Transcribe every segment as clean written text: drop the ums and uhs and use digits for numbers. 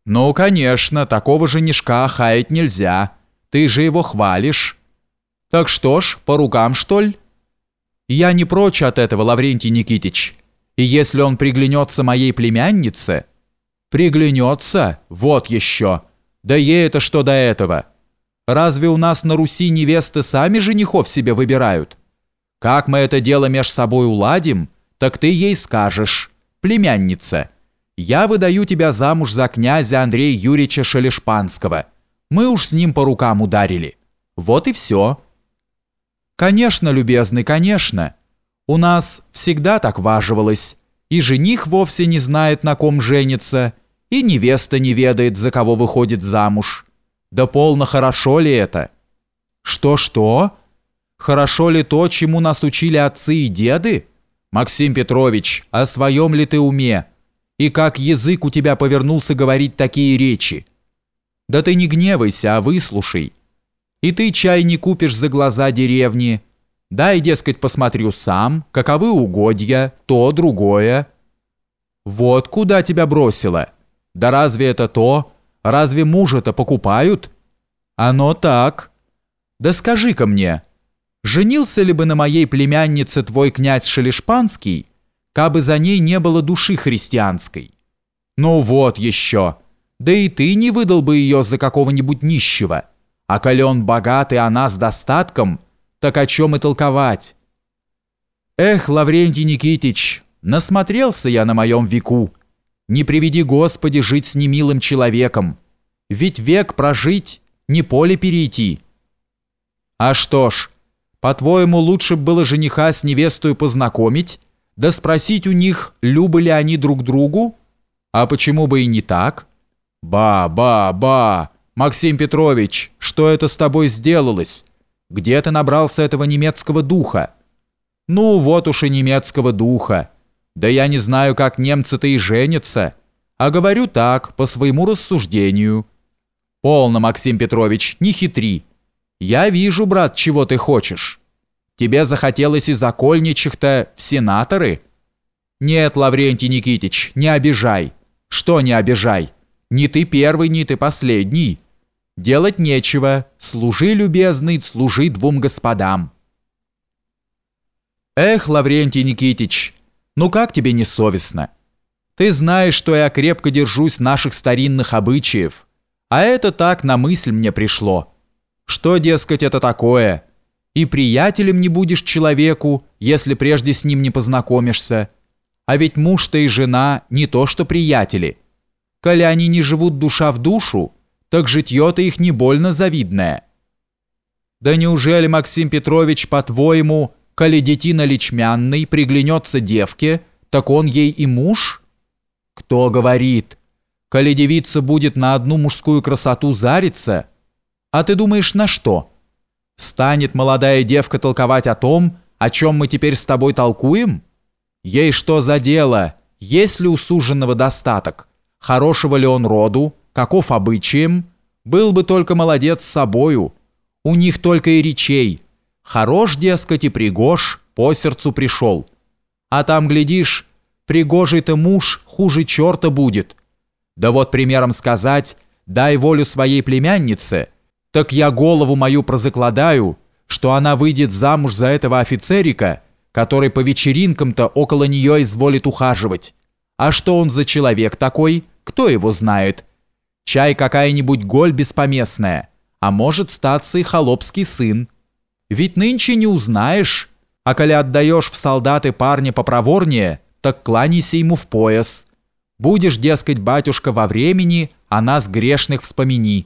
«Ну, конечно, такого женишка хаять нельзя. Ты же его хвалишь». «Так что ж, по рукам, что ли?» «Я не прочь от этого, Лаврентий Никитич. И если он приглянется моей племяннице...» «Приглянется? Вот еще! Да ей это что до этого? Разве у нас на Руси невесты сами женихов себе выбирают? Как мы это дело меж собой уладим, так ты ей скажешь: племянница, я выдаю тебя замуж за князя Андрея Юрьевича Шелешпанского. Мы уж с ним по рукам ударили. Вот и все». «Конечно, любезный, конечно. У нас всегда так важивалось. И жених вовсе не знает, на ком женится, и невеста не ведает, за кого выходит замуж. Да полно хорошо ли это?» «Что-что? Хорошо ли то, чему нас учили отцы и деды? Максим Петрович, о своем ли ты уме? И как язык у тебя повернулся говорить такие речи? Да ты не гневайся, а выслушай. И ты чай не купишь за глаза деревни. Дай, дескать, посмотрю сам, каковы угодья, то, другое». «Вот куда тебя бросило? Да разве это то? Разве мужа-то покупают?» «Оно так. Да скажи-ка мне, женился ли бы на моей племяннице твой князь Шелешпанский, кабы за ней не было души христианской? Ну вот еще. Да и ты не выдал бы ее за какого-нибудь нищего. А коли он богат и она с достатком, так о чем и толковать?» «Эх, Лаврентий Никитич, насмотрелся я на моем веку. Не приведи Господи жить с немилым человеком. Ведь век прожить, не поле перейти». «А что ж, по-твоему, лучше б было жениха с невестою познакомить, да спросить у них, любы ли они друг другу? А почему бы и не так? Ба, Максим Петрович, что это с тобой сделалось? Где ты набрался этого немецкого духа?» «Ну, вот уж и немецкого духа. Да я не знаю, как немцы-то и женятся, а говорю так, по своему рассуждению». «Полно, Максим Петрович, не хитри. Я вижу, брат, чего ты хочешь. Тебе захотелось из окольничих-то в сенаторы?» «Нет, Лаврентий Никитич, не обижай». «Что не обижай? Ни ты первый, ни ты последний. Делать нечего. Служи, любезный, служи двум господам». «Эх, Лаврентий Никитич, ну как тебе не совестно? Ты знаешь, что я крепко держусь наших старинных обычаев, а это так на мысль мне пришло. Что, дескать, это такое? И приятелем не будешь человеку, если прежде с ним не познакомишься. А ведь муж-то и жена не то что приятели. Коли они не живут душа в душу, так житье-то их не больно завидное». «Да неужели, Максим Петрович, по-твоему, коли детина личмянный приглянется девке, так он ей и муж?» «Кто говорит? Коли девица будет на одну мужскую красоту зариться, а ты думаешь, на что? Станет молодая девка толковать о том, о чем мы теперь с тобой толкуем? Ей что за дело, есть ли у суженого достаток, хорошего ли он роду, каков обычаем? Был бы только молодец с собою. У них только и речей. Хорош, дескать, и пригож, по сердцу пришел. А там, глядишь, пригожий-то муж хуже черта будет. Да вот примером сказать, дай волю своей племяннице, так я голову мою прозакладаю, что она выйдет замуж за этого офицерика, который по вечеринкам-то около нее изволит ухаживать. А что он за человек такой, кто его знает? Чай какая-нибудь голь беспоместная, а может статься и холопский сын. Ведь нынче не узнаешь, а коли отдаешь в солдаты парня попроворнее, так кланяйся ему в пояс. Будешь, дескать, батюшка, во времени, а нас грешных вспомини».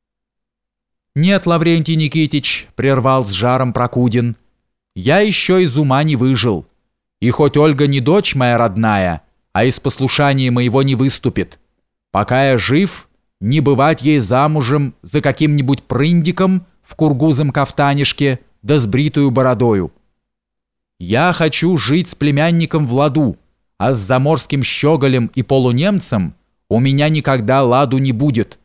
«Нет, Лаврентий Никитич», — прервал с жаром Прокудин, — «я еще из ума не выжил. И хоть Ольга не дочь моя родная, а из послушания моего не выступит. Пока я жив, не бывать ей замужем за каким-нибудь прындиком в кургузом кафтанишке да с бритую бородою. Я хочу жить с племянником в ладу, а с заморским щеголем и полунемцем у меня никогда ладу не будет».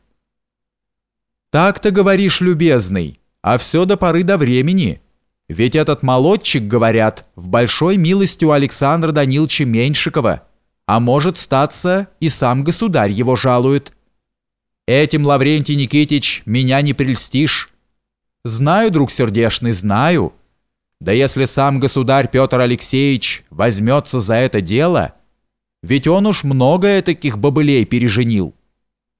«Так-то говоришь, любезный, а все до поры до времени. Ведь этот молодчик, говорят, в большой милости у Александра Даниловича Меньшикова, а может статься, и сам государь его жалует. Этим, Лаврентий Никитич, меня не прельстишь. Знаю, друг сердешный, знаю. Да если сам государь Петр Алексеевич возьмется за это дело, ведь он уж много таких бобылей переженил.